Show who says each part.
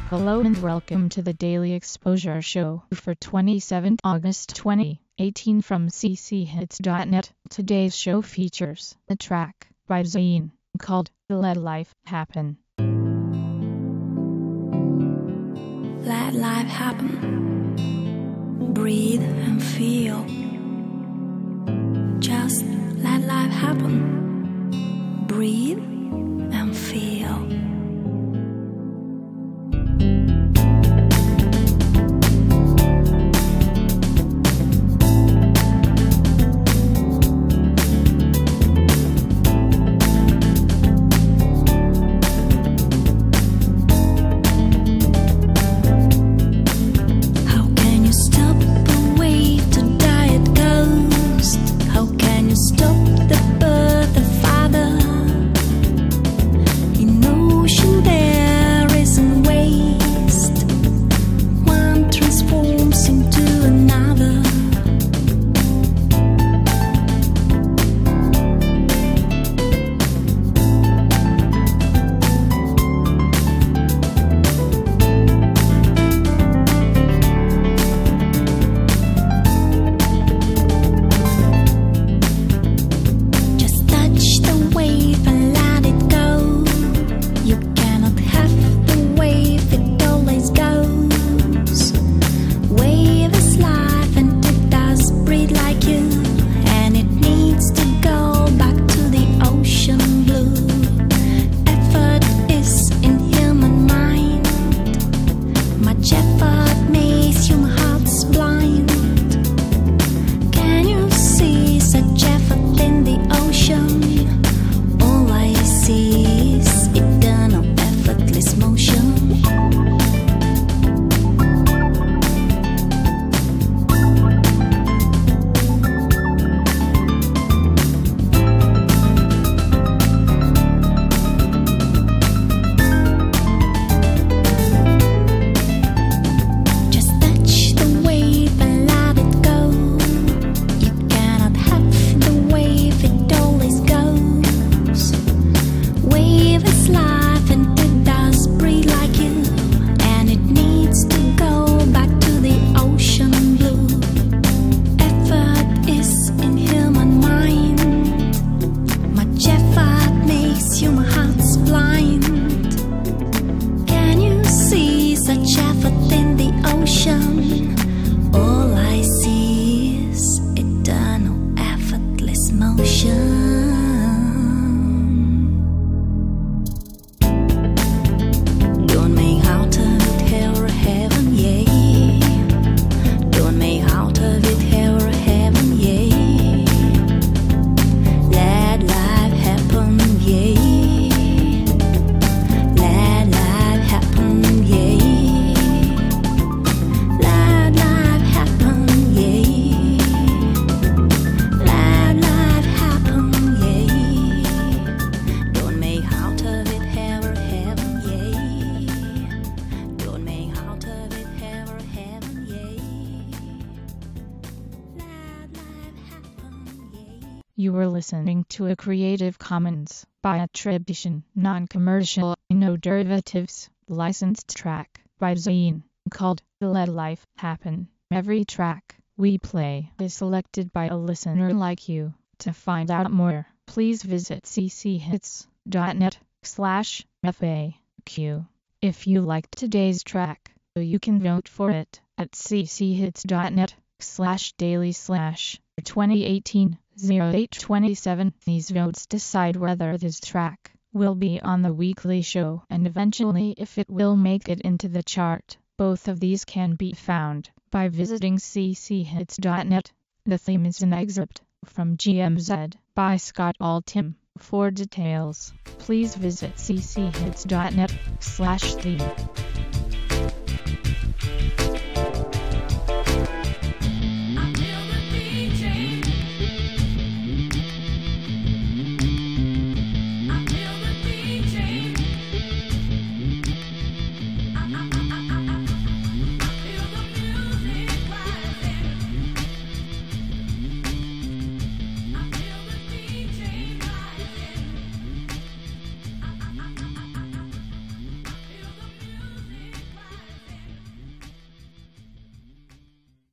Speaker 1: Hello and welcome to the Daily Exposure Show for 27th August 2018 from cchits.net. Today's show features a track by Zayn called Let Life Happen.
Speaker 2: Let life happen. Breathe and feel. Just let life happen. Breathe and feel.
Speaker 1: You were listening to a Creative Commons by attribution, non-commercial, no derivatives, licensed track by Zayn called Let Life Happen. Every track we play is selected by a listener like you. To find out more, please visit cchits.net/FAQ. If you liked today's track, you can vote for it at cchits.net/daily/2018. 0827. These votes decide whether this track will be on the weekly show and eventually if it will make it into the chart. Both of these can be found by visiting cchits.net. The theme is an excerpt from GMZ by Scott Altham. For details, please visit cchits.net/theme.